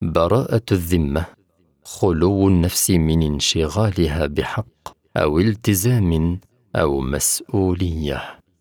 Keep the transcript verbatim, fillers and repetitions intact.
براءة الذمة، خلو النفس من انشغالها بحق أو التزام أو مسؤولية.